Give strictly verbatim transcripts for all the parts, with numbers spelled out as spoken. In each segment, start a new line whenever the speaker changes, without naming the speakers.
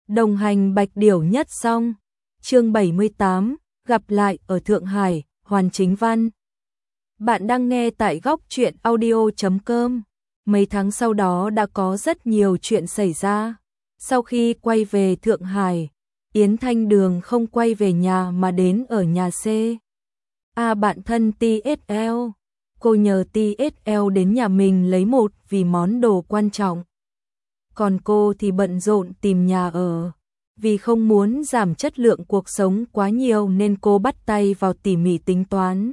Đồng hành Bạch Điểu nhất xong. Chương bảy mươi tám, gặp lại ở Thượng Hải, Hoàn Chính Văn. Bạn đang nghe tại góc truyện audio chấm com. Mấy tháng sau đó đã có rất nhiều chuyện xảy ra. Sau khi quay về Thượng Hải, Yến Thanh Đường không quay về nhà mà đến ở nhà C. A bạn thân tê ét lờ. Cô nhờ tê ét lờ đến nhà mình lấy một vì món đồ quan trọng. Còn cô thì bận rộn tìm nhà ở. Vì không muốn giảm chất lượng cuộc sống quá nhiều nên cô bắt tay vào tỉ mỉ tính toán.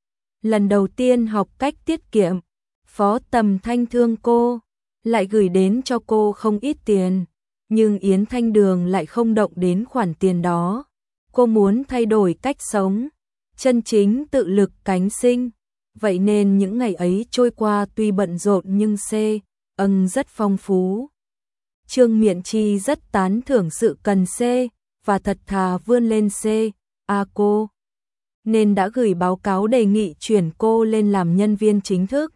Lần đầu tiên học cách tiết kiệm, Phó Tầm Thanh thương cô, lại gửi đến cho cô không ít tiền. Nhưng Yến Thanh Đường lại không động đến khoản tiền đó. Cô muốn thay đổi cách sống, chân chính tự lực cánh sinh. Vậy nên những ngày ấy trôi qua tuy bận rộn nhưng C. ân rất phong phú. Trương Miện Chi rất tán thưởng sự cần C. và thật thà vươn lên C. A cô. Nên đã gửi báo cáo đề nghị chuyển cô lên làm nhân viên chính thức.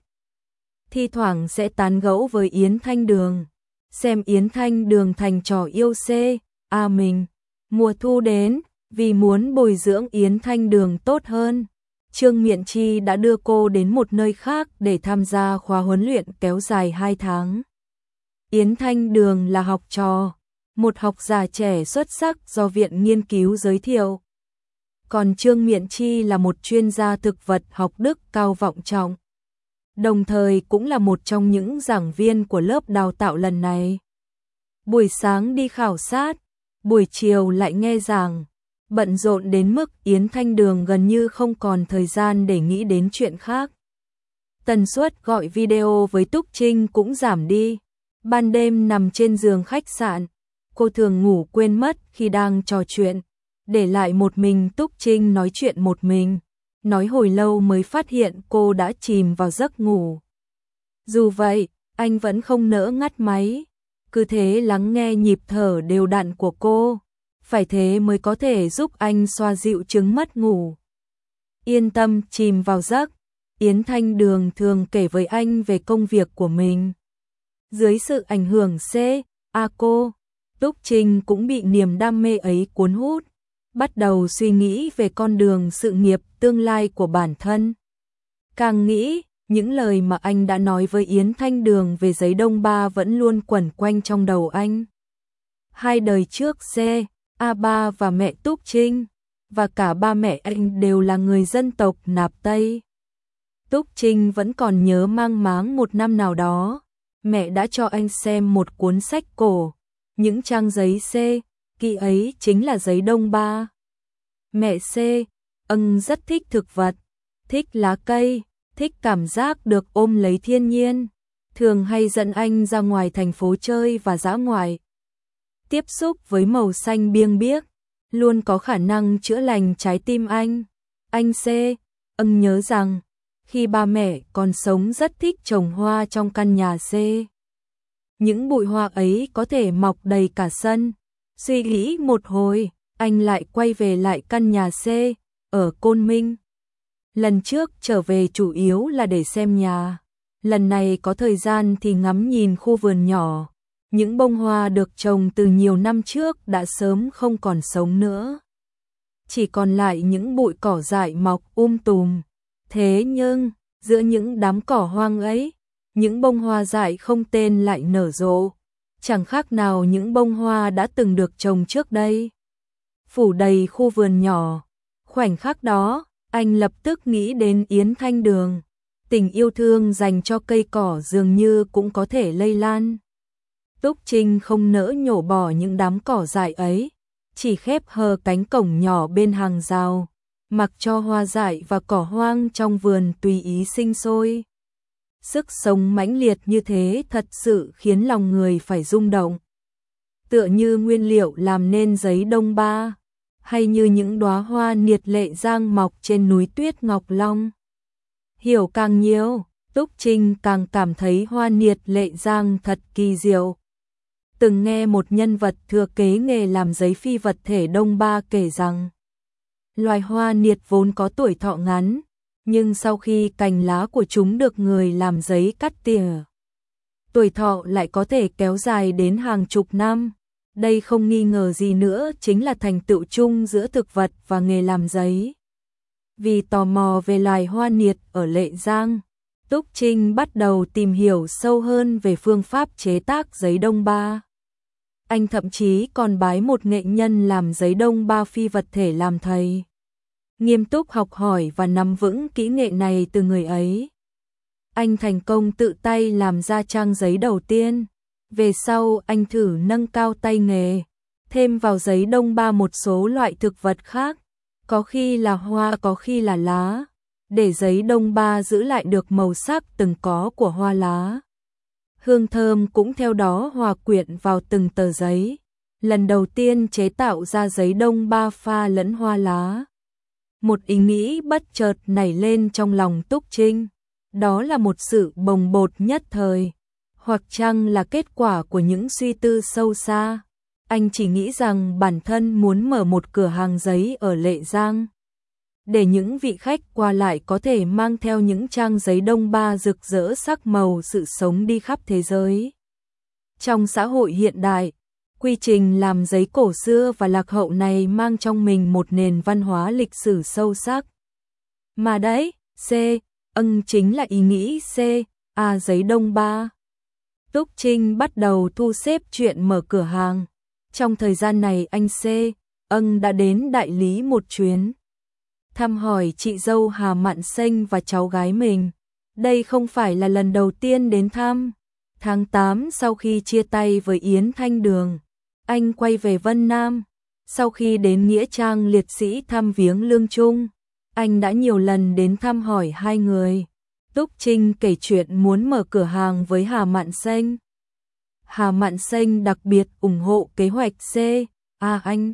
Thi thoảng sẽ tán gẫu với Yến Thanh Đường. Xem Yến Thanh Đường thành trò yêu C. A mình. Mùa thu đến, vì muốn bồi dưỡng Yến Thanh Đường tốt hơn, Trương Miện Chi đã đưa cô đến một nơi khác để tham gia khóa huấn luyện kéo dài hai tháng. Yến Thanh Đường là học trò, một học giả trẻ xuất sắc do Viện Nghiên cứu giới thiệu. Còn Trương Miện Chi là một chuyên gia thực vật học đức cao vọng trọng. Đồng thời cũng là một trong những giảng viên của lớp đào tạo lần này. Buổi sáng đi khảo sát, buổi chiều lại nghe giảng. Bận rộn đến mức Yến Thanh Đường gần như không còn thời gian để nghĩ đến chuyện khác. Tần suất gọi video với Túc Trinh cũng giảm đi. Ban đêm nằm trên giường khách sạn, cô thường ngủ quên mất khi đang trò chuyện, để lại một mình Túc Trinh nói chuyện một mình. Nói hồi lâu mới phát hiện cô đã chìm vào giấc ngủ. Dù vậy, anh vẫn không nỡ ngắt máy, cứ thế lắng nghe nhịp thở đều đặn của cô. Phải thế mới có thể giúp anh xoa dịu chứng mất ngủ. Yên tâm chìm vào giấc, Yến Thanh Đường thường kể với anh về công việc của mình. Dưới sự ảnh hưởng C. A cô, Túc Trinh cũng bị niềm đam mê ấy cuốn hút, bắt đầu suy nghĩ về con đường sự nghiệp tương lai của bản thân. Càng nghĩ, những lời mà anh đã nói với Yến Thanh Đường về giấy Đông Ba vẫn luôn quẩn quanh trong đầu anh. Hai đời trước C. A ba và mẹ Túc Trinh, và cả ba mẹ anh đều là người dân tộc Nạp Tây. Túc Trinh vẫn còn nhớ mang máng một năm nào đó, mẹ đã cho anh xem một cuốn sách cổ, những trang giấy C. Kỳ ấy chính là giấy Đông Ba. Mẹ C. ân rất thích thực vật, thích lá cây, thích cảm giác được ôm lấy thiên nhiên, thường hay dẫn anh ra ngoài thành phố chơi và dã ngoại. Tiếp xúc với màu xanh biêng biếc, luôn có khả năng chữa lành trái tim anh. Anh C. ân nhớ rằng, khi ba mẹ còn sống rất thích trồng hoa trong căn nhà C. Những bụi hoa ấy có thể mọc đầy cả sân. Suy nghĩ một hồi, anh lại quay về lại căn nhà C. ở Côn Minh. Lần trước trở về chủ yếu là để xem nhà. Lần này có thời gian thì ngắm nhìn khu vườn nhỏ. Những bông hoa được trồng từ nhiều năm trước đã sớm không còn sống nữa. Chỉ còn lại những bụi cỏ dại mọc um tùm. Thế nhưng, giữa những đám cỏ hoang ấy, những bông hoa dại không tên lại nở rộ. Chẳng khác nào những bông hoa đã từng được trồng trước đây. Phủ đầy khu vườn nhỏ. Khoảnh khắc đó, anh lập tức nghĩ đến Yến Thanh Đường. Tình yêu thương dành cho cây cỏ dường như cũng có thể lây lan. Túc Trinh không nỡ nhổ bỏ những đám cỏ dại ấy, chỉ khép hờ cánh cổng nhỏ bên hàng rào, mặc cho hoa dại và cỏ hoang trong vườn tùy ý sinh sôi. Sức sống mãnh liệt như thế thật sự khiến lòng người phải rung động. Tựa như nguyên liệu làm nên giấy Đông Ba, hay như những đóa hoa niệt lệ giang mọc trên núi tuyết Ngọc Long. Hiểu càng nhiều, Túc Trinh càng cảm thấy hoa niệt lệ giang thật kỳ diệu. Từng nghe một nhân vật thừa kế nghề làm giấy phi vật thể Đông Ba kể rằng, loài hoa niệt vốn có tuổi thọ ngắn, nhưng sau khi cành lá của chúng được người làm giấy cắt tỉa, tuổi thọ lại có thể kéo dài đến hàng chục năm. Đây không nghi ngờ gì nữa chính là thành tựu chung giữa thực vật và nghề làm giấy. Vì tò mò về loài hoa niệt ở Lệ Giang, Túc Trinh bắt đầu tìm hiểu sâu hơn về phương pháp chế tác giấy Đông Ba. Anh thậm chí còn bái một nghệ nhân làm giấy Đông Ba phi vật thể làm thầy. Nghiêm túc học hỏi và nắm vững kỹ nghệ này từ người ấy. Anh thành công tự tay làm ra trang giấy đầu tiên. Về sau anh thử nâng cao tay nghề, thêm vào giấy Đông Ba một số loại thực vật khác, có khi là hoa có khi là lá, để giấy Đông Ba giữ lại được màu sắc từng có của hoa lá. Hương thơm cũng theo đó hòa quyện vào từng tờ giấy. Lần đầu tiên chế tạo ra giấy Đông Ba pha lẫn hoa lá. Một ý nghĩ bất chợt nảy lên trong lòng Túc Trinh. Đó là một sự bồng bột nhất thời, hoặc chăng là kết quả của những suy tư sâu xa. Anh chỉ nghĩ rằng bản thân muốn mở một cửa hàng giấy ở Lệ Giang, để những vị khách qua lại có thể mang theo những trang giấy Đông Ba rực rỡ sắc màu sự sống đi khắp thế giới. Trong xã hội hiện đại, quy trình làm giấy cổ xưa và lạc hậu này mang trong mình một nền văn hóa lịch sử sâu sắc. Mà đấy, C, âng chính là ý nghĩ C, à giấy Đông Ba. Túc Trinh bắt đầu thu xếp chuyện mở cửa hàng. Trong thời gian này anh C, âng đã đến đại lý một chuyến, thăm hỏi chị dâu Hà Mạn Xanh và cháu gái mình. Đây không phải là lần đầu tiên đến thăm. Tháng tám sau khi chia tay với Yến Thanh Đường, anh quay về Vân Nam. Sau khi đến Nghĩa Trang liệt sĩ thăm viếng Lương Trung, anh đã nhiều lần đến thăm hỏi hai người. Túc Trinh kể chuyện muốn mở cửa hàng với Hà Mạn Xanh. Hà Mạn Xanh đặc biệt ủng hộ kế hoạch C, à anh.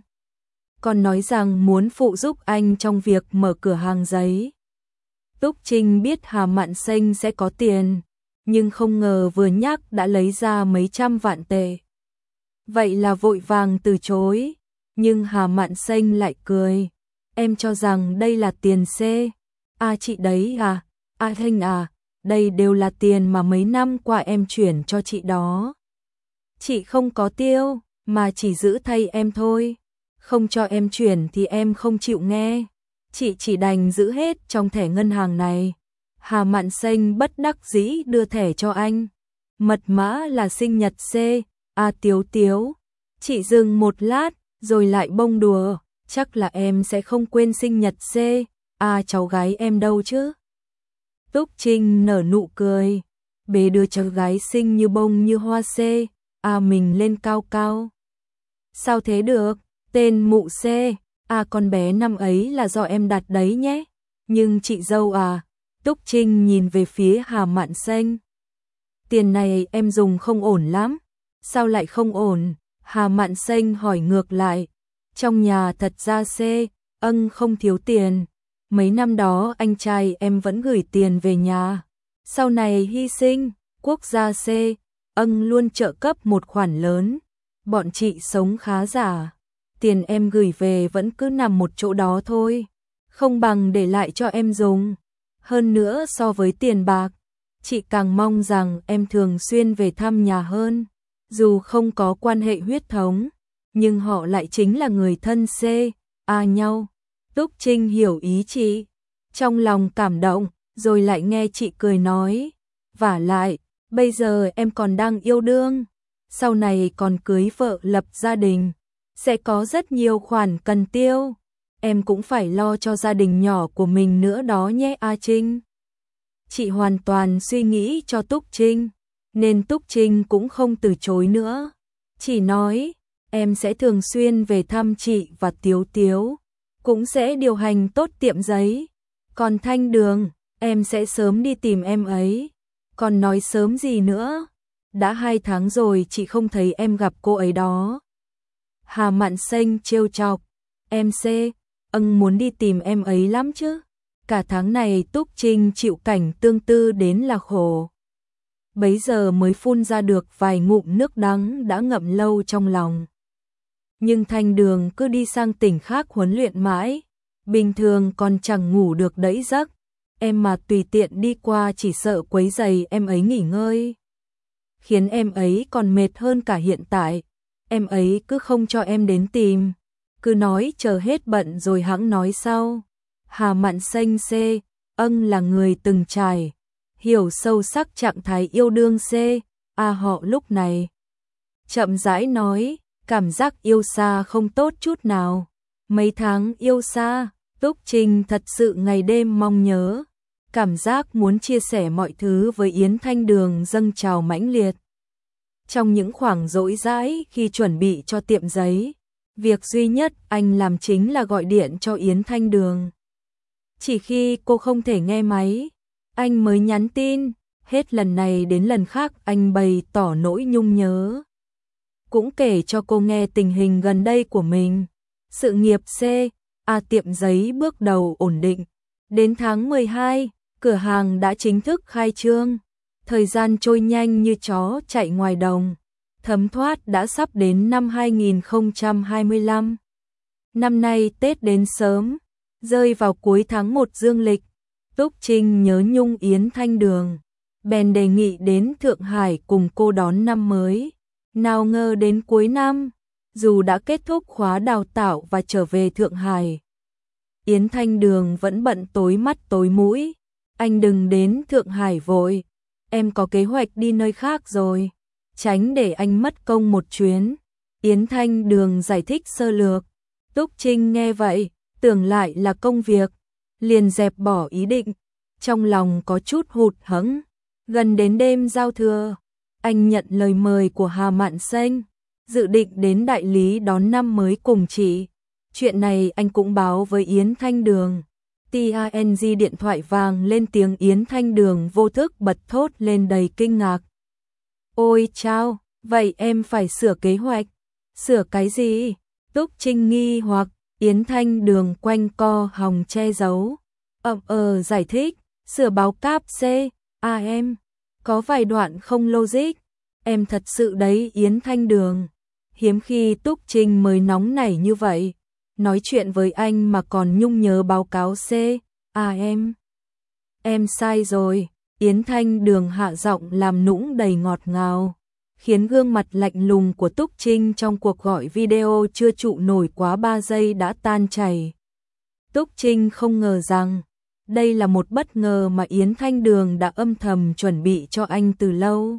Còn nói rằng muốn phụ giúp anh trong việc mở cửa hàng giấy. Túc Trinh biết Hà Mạn Xanh sẽ có tiền, nhưng không ngờ vừa nhắc đã lấy ra mấy trăm vạn tệ. Vậy là vội vàng từ chối, nhưng Hà Mạn Xanh lại cười. Em cho rằng đây là tiền C. À chị đấy à, à Thanh à, đây đều là tiền mà mấy năm qua em chuyển cho chị đó. Chị không có tiêu, mà chỉ giữ thay em thôi. Không cho em chuyển thì em không chịu nghe. Chị chỉ đành giữ hết trong thẻ ngân hàng này. Hà Mạn Xanh bất đắc dĩ đưa thẻ cho anh. Mật mã là sinh nhật C, à Tiếu Tiếu. Chị dừng một lát, rồi lại bông đùa. Chắc là em sẽ không quên sinh nhật C, à cháu gái em đâu chứ. Túc Trinh nở nụ cười. Bế đưa cháu gái xinh như bông như hoa C, à mình lên cao cao. Sao thế được, tên mụ C, à con bé năm ấy là do em đặt đấy nhé. Nhưng chị dâu à, Túc Trinh nhìn về phía Hà Mạn Xanh. Tiền này em dùng không ổn lắm. Sao lại không ổn? Hà Mạn Xanh hỏi ngược lại. Trong nhà thật ra C, âng không thiếu tiền. Mấy năm đó anh trai em vẫn gửi tiền về nhà. Sau này hy sinh, quốc gia C, âng luôn trợ cấp một khoản lớn. Bọn chị sống khá giả. Tiền em gửi về vẫn cứ nằm một chỗ đó thôi. Không bằng để lại cho em dùng. Hơn nữa so với tiền bạc, chị càng mong rằng em thường xuyên về thăm nhà hơn. Dù không có quan hệ huyết thống, nhưng họ lại chính là người thân C, A nhau. Túc Trinh hiểu ý chị, trong lòng cảm động, rồi lại nghe chị cười nói. Vả lại, bây giờ em còn đang yêu đương, sau này còn cưới vợ lập gia đình, sẽ có rất nhiều khoản cần tiêu. Em cũng phải lo cho gia đình nhỏ của mình nữa đó nhé A Trinh. Chị hoàn toàn suy nghĩ cho Túc Trinh, nên Túc Trinh cũng không từ chối nữa. Chỉ nói, em sẽ thường xuyên về thăm chị và Tiếu Tiếu, cũng sẽ điều hành tốt tiệm giấy. Còn Thanh Đường, em sẽ sớm đi tìm em ấy. Còn nói sớm gì nữa, đã hai tháng rồi chị không thấy em gặp cô ấy đó. Hà Mạn Xanh trêu chọc, em C, âng muốn đi tìm em ấy lắm chứ. Cả tháng này Túc Trinh chịu cảnh tương tư đến là khổ. Bấy giờ mới phun ra được vài ngụm nước đắng đã ngậm lâu trong lòng. Nhưng Thanh Đường cứ đi sang tỉnh khác huấn luyện mãi, bình thường còn chẳng ngủ được đẫy giấc. Em mà tùy tiện đi qua chỉ sợ quấy rầy em ấy nghỉ ngơi, khiến em ấy còn mệt hơn cả hiện tại. em ấy cứ không cho em đến tìm, cứ nói chờ hết bận rồi hẵng nói sau. Hà Mạn Xanh C, ân là người từng trải, hiểu sâu sắc trạng thái yêu đương C, a họ lúc này. Chậm rãi nói, cảm giác yêu xa không tốt chút nào. Mấy tháng yêu xa, Túc Trinh thật sự ngày đêm mong nhớ. Cảm giác muốn chia sẻ mọi thứ với Yến Thanh Đường dâng trào mãnh liệt. Trong những khoảng rỗi rãi khi chuẩn bị cho tiệm giấy, việc duy nhất anh làm chính là gọi điện cho Yến Thanh Đường. Chỉ khi cô không thể nghe máy, anh mới nhắn tin, hết lần này đến lần khác anh bày tỏ nỗi nhung nhớ. Cũng kể cho cô nghe tình hình gần đây của mình. Sự nghiệp C, A tiệm giấy bước đầu ổn định. Đến tháng mười hai, cửa hàng đã chính thức khai trương. Thời gian trôi nhanh như chó chạy ngoài đồng. Thấm thoát đã sắp đến năm hai nghìn không trăm hai mươi lăm. Năm nay Tết đến sớm, rơi vào cuối tháng một dương lịch. Túc Trinh nhớ nhung Yến Thanh Đường, bèn đề nghị đến Thượng Hải cùng cô đón năm mới. Nào ngờ đến cuối năm, dù đã kết thúc khóa đào tạo và trở về Thượng Hải, Yến Thanh Đường vẫn bận tối mắt tối mũi. Anh đừng đến Thượng Hải vội, em có kế hoạch đi nơi khác rồi, tránh để anh mất công một chuyến. Yến Thanh Đường giải thích sơ lược. Túc Trinh nghe vậy, tưởng lại là công việc, liền dẹp bỏ ý định, trong lòng có chút hụt hẫng. Gần đến đêm giao thừa, anh nhận lời mời của Hà Mạn Xanh, dự định đến đại lý đón năm mới cùng chị. Chuyện này anh cũng báo với Yến Thanh Đường. Tang điện thoại vang lên tiếng, Yến Thanh Đường vô thức bật thốt lên đầy kinh ngạc. Ôi chao, vậy em phải sửa kế hoạch. Sửa cái gì? Túc Trinh nghi hoặc. Yến Thanh Đường quanh co hòng che giấu. Ậm ờ giải thích, sửa báo cáp C, à em, có vài đoạn không logic. Em thật sự đấy Yến Thanh Đường. Hiếm khi Túc Trinh mới nóng nảy như vậy. Nói chuyện với anh mà còn nhung nhớ báo cáo C, à em. Em sai rồi. Yến Thanh Đường hạ giọng làm nũng đầy ngọt ngào, khiến gương mặt lạnh lùng của Túc Trinh trong cuộc gọi video chưa trụ nổi quá ba giây đã tan chảy. Túc Trinh không ngờ rằng đây là một bất ngờ mà Yến Thanh Đường đã âm thầm chuẩn bị cho anh từ lâu.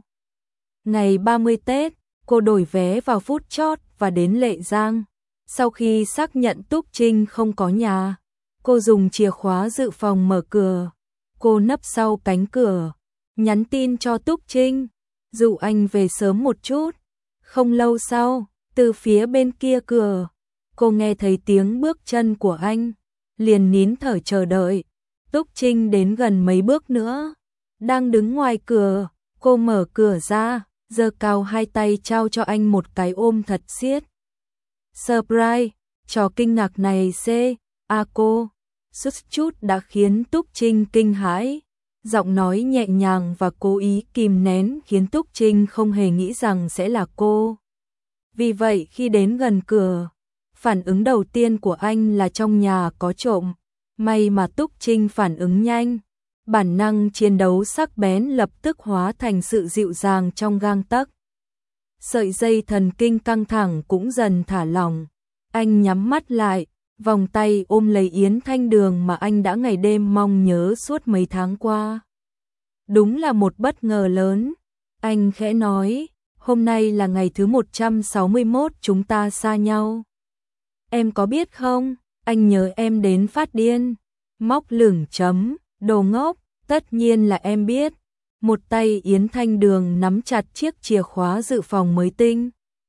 Ngày ba mươi Tết, cô đổi vé vào phút chót và đến Lệ Giang. Sau khi xác nhận Túc Trinh không có nhà, cô dùng chìa khóa dự phòng mở cửa. Cô nấp sau cánh cửa, nhắn tin cho Túc Trinh, dụ anh về sớm một chút. Không lâu sau, từ phía bên kia cửa, cô nghe thấy tiếng bước chân của anh, liền nín thở chờ đợi. Túc Trinh đến gần mấy bước nữa, đang đứng ngoài cửa, cô mở cửa ra, giơ cao hai tay trao cho anh một cái ôm thật siết. Surprise, trò kinh ngạc này C, a cô, chút chút đã khiến Túc Trinh kinh hãi. Giọng nói nhẹ nhàng và cố ý kìm nén khiến Túc Trinh không hề nghĩ rằng sẽ là cô. Vì vậy khi đến gần cửa, phản ứng đầu tiên của anh là trong nhà có trộm. May mà Túc Trinh phản ứng nhanh, bản năng chiến đấu sắc bén lập tức hóa thành sự dịu dàng trong gang tấc. Sợi dây thần kinh căng thẳng cũng dần thả lỏng. Anh nhắm mắt lại, vòng tay ôm lấy Yến Thanh Đường mà anh đã ngày đêm mong nhớ suốt mấy tháng qua. Đúng là một bất ngờ lớn. Anh khẽ nói, hôm nay là ngày thứ một trăm sáu mươi mốt chúng ta xa nhau. Em có biết không, anh nhớ em đến phát điên. Móc lửng chấm, đồ ngốc, tất nhiên là em biết. Một tay Yến Thanh Đường nắm chặt chiếc chìa khóa dự phòng mới tinh.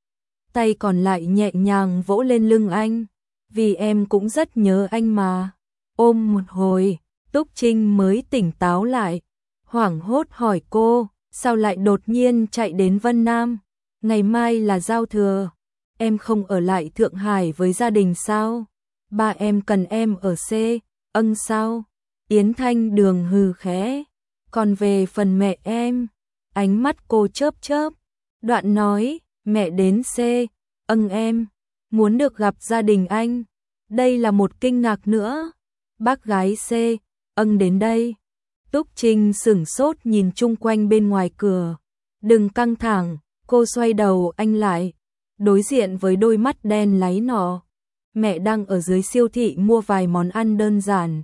Tay còn lại nhẹ nhàng vỗ lên lưng anh. Vì em cũng rất nhớ anh mà. Ôm một hồi, Túc Trinh mới tỉnh táo lại. Hoảng hốt hỏi cô, sao lại đột nhiên chạy đến Vân Nam? Ngày mai là giao thừa, em không ở lại Thượng Hải với gia đình sao? Ba em cần em ở C, âng sao? Yến Thanh Đường hừ khẽ. Còn về phần mẹ em, ánh mắt cô chớp chớp, đoạn nói, mẹ đến C, âng em, muốn được gặp gia đình anh. Đây là một kinh ngạc nữa. Bác gái C, âng đến đây. Túc Trinh sửng sốt nhìn chung quanh bên ngoài cửa. Đừng căng thẳng, cô xoay đầu anh lại. đối diện với đôi mắt đen láy nọ, mẹ đang ở dưới siêu thị mua vài món ăn đơn giản.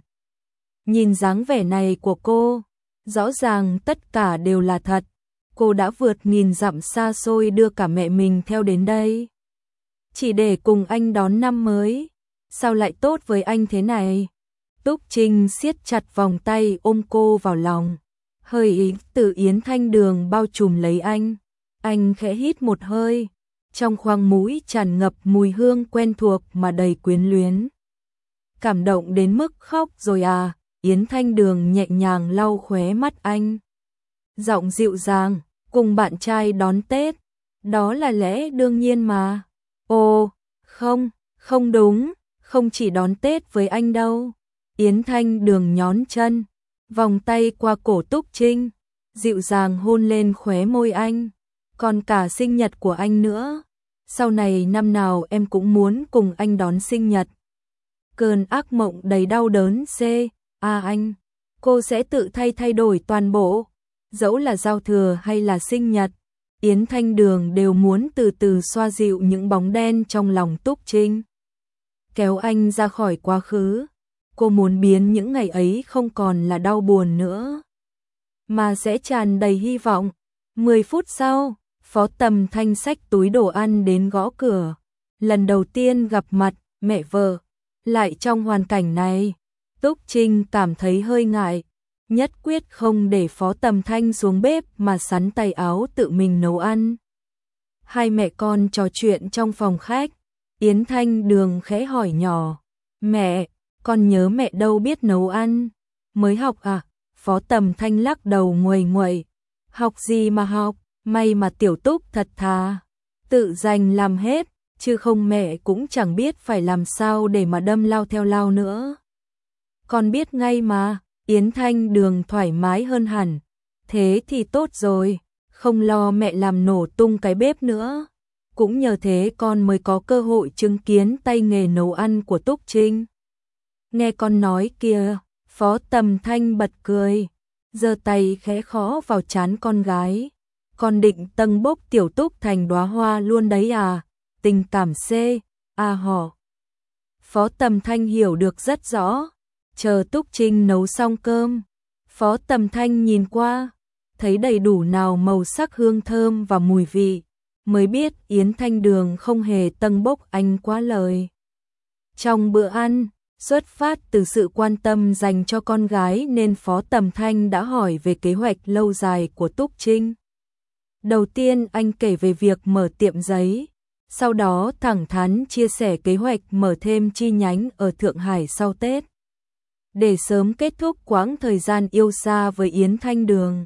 Nhìn dáng vẻ này của cô, rõ ràng tất cả đều là thật. Cô đã vượt nghìn dặm xa xôi đưa cả mẹ mình theo đến đây, chỉ để cùng anh đón năm mới. Sao lại tốt với anh thế này? Túc Trinh siết chặt vòng tay ôm cô vào lòng. Hơi ý từ Yến Thanh Đường bao trùm lấy anh. Anh khẽ hít một hơi, trong khoang mũi tràn ngập mùi hương quen thuộc mà đầy quyến luyến. Cảm động đến mức khóc rồi à? Yến Thanh Đường nhẹ nhàng lau khóe mắt anh. Giọng dịu dàng, cùng bạn trai đón Tết, đó là lẽ đương nhiên mà. Ồ, không, không đúng, không chỉ đón Tết với anh đâu. Yến Thanh Đường nhón chân, vòng tay qua cổ Túc Trinh, dịu dàng hôn lên khóe môi anh. Còn cả sinh nhật của anh nữa. Sau này năm nào em cũng muốn cùng anh đón sinh nhật. Cơn ác mộng đầy đau đớn C. À anh, cô sẽ tự thay thay đổi toàn bộ. Dẫu là giao thừa hay là sinh nhật, Yến Thanh Đường đều muốn từ từ xoa dịu những bóng đen trong lòng Túc Trinh. Kéo anh ra khỏi quá khứ. Cô muốn biến những ngày ấy không còn là đau buồn nữa, mà sẽ tràn đầy hy vọng. Mười phút sau, Phó Tầm Thanh xách túi đồ ăn đến gõ cửa. Lần đầu tiên gặp mặt mẹ vợ, lại trong hoàn cảnh này, Túc Trinh cảm thấy hơi ngại, nhất quyết không để Phó Tầm Thanh xuống bếp mà sắn tay áo tự mình nấu ăn. Hai mẹ con trò chuyện trong phòng khách, Yến Thanh Đường khẽ hỏi nhỏ, mẹ, con nhớ mẹ đâu biết nấu ăn, mới học à? Phó Tầm Thanh lắc đầu nguầy nguậy, học gì mà học, may mà tiểu Túc thật thà, tự dành làm hết, chứ không mẹ cũng chẳng biết phải làm sao để mà đâm lao theo lao nữa. Con biết ngay mà. Yến Thanh Đường thoải mái hơn hẳn, thế thì tốt rồi, không lo mẹ làm nổ tung cái bếp nữa. Cũng nhờ thế con mới có cơ hội chứng kiến tay nghề nấu ăn của Túc Trinh. Nghe con nói kìa, Phó Tầm Thanh bật cười, giơ tay khẽ khó vào trán con gái. Con định tâng bốc tiểu Túc thành đóa hoa luôn đấy à? Tình cảm C. À hò. Phó Tầm Thanh hiểu được rất rõ. Chờ Túc Trinh nấu xong cơm, Phó Tầm Thanh nhìn qua, thấy đầy đủ nào màu sắc hương thơm và mùi vị, mới biết Yến Thanh Đường không hề tâng bốc anh quá lời. Trong bữa ăn, xuất phát từ sự quan tâm dành cho con gái nên Phó Tầm Thanh đã hỏi về kế hoạch lâu dài của Túc Trinh. Đầu tiên anh kể về việc mở tiệm giấy, sau đó thẳng thắn chia sẻ kế hoạch mở thêm chi nhánh ở Thượng Hải sau Tết, để sớm kết thúc quãng thời gian yêu xa với Yến Thanh Đường.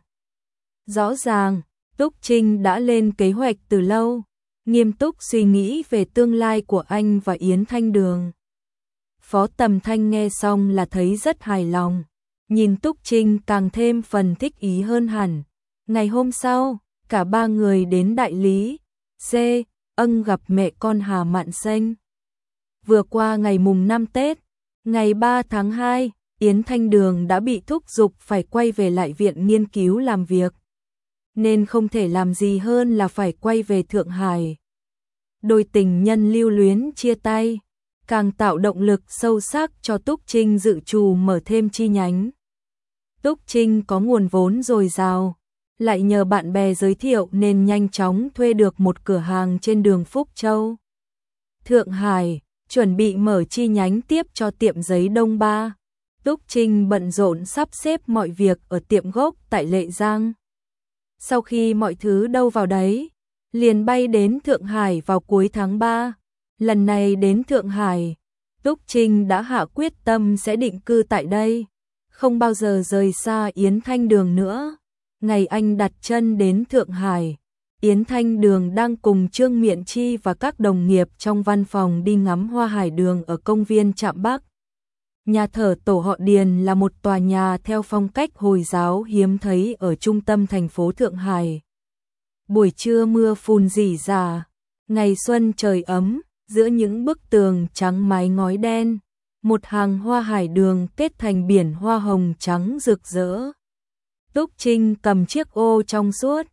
Rõ ràng, Túc Trinh đã lên kế hoạch từ lâu, nghiêm túc suy nghĩ về tương lai của anh và Yến Thanh Đường. Phó Tầm Thanh nghe xong là thấy rất hài lòng, nhìn Túc Trinh càng thêm phần thích ý hơn hẳn. Ngày hôm sau, cả ba người đến đại lý C. Ân gặp mẹ con Hà Mạn Xanh. Vừa qua ngày mùng năm Tết, ngày ba tháng hai, Yến Thanh Đường đã bị thúc giục phải quay về lại viện nghiên cứu làm việc, nên không thể làm gì hơn là phải quay về Thượng Hải. Đôi tình nhân lưu luyến chia tay, càng tạo động lực sâu sắc cho Túc Trinh dự trù mở thêm chi nhánh. Túc Trinh có nguồn vốn dồi dào, lại nhờ bạn bè giới thiệu nên nhanh chóng thuê được một cửa hàng trên đường Phúc Châu, Thượng Hải, chuẩn bị mở chi nhánh tiếp cho tiệm giấy Đông Ba. Túc Trinh bận rộn sắp xếp mọi việc ở tiệm gốc tại Lệ Giang. Sau khi mọi thứ đâu vào đấy, liền bay đến Thượng Hải vào cuối tháng ba. Lần này đến Thượng Hải, Túc Trinh đã hạ quyết tâm sẽ định cư tại đây, không bao giờ rời xa Yến Thanh Đường nữa. Ngày anh đặt chân đến Thượng Hải, Yến Thanh Đường đang cùng Trương Miện Chi và các đồng nghiệp trong văn phòng đi ngắm hoa hải đường ở công viên Trạm Bắc. Nhà thờ tổ họ Điền là một tòa nhà theo phong cách Hồi giáo hiếm thấy ở trung tâm thành phố Thượng Hải. Buổi trưa mưa phùn rỉ rả, ngày xuân trời ấm, giữa những bức tường trắng mái ngói đen, một hàng hoa hải đường kết thành biển hoa hồng trắng rực rỡ. Túc Trinh cầm chiếc ô trong suốt,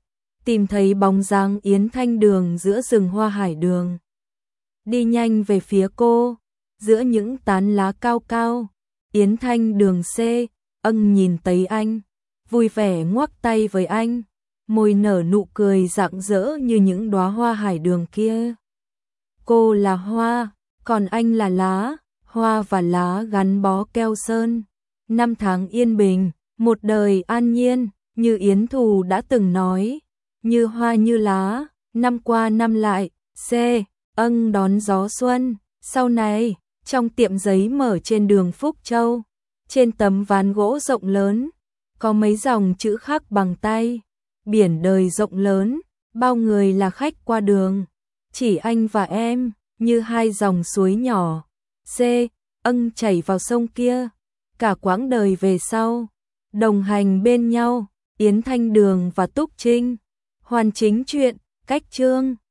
tìm thấy bóng dáng Yến Thanh Đường giữa rừng hoa hải đường. Đi nhanh về phía cô, giữa những tán lá cao cao. Yến Thanh Đường C, ân nhìn thấy anh, vui vẻ ngoắc tay với anh, môi nở nụ cười rạng rỡ như những đóa hoa hải đường kia. Cô là hoa, còn anh là lá, hoa và lá gắn bó keo sơn. Năm tháng yên bình, một đời an nhiên, như Yến Thù đã từng nói, như hoa như lá, năm qua năm lại. C, ân đón gió xuân. Sau này, trong tiệm giấy mở trên đường Phúc Châu, trên tấm ván gỗ rộng lớn, có mấy dòng chữ khắc bằng tay. Biển đời rộng lớn, bao người là khách qua đường, chỉ anh và em, như hai dòng suối nhỏ. C, ân chảy vào sông kia, cả quãng đời về sau, đồng hành bên nhau. Yến Thanh Đường và Túc Trinh. Hoàn chính truyện, cách chương.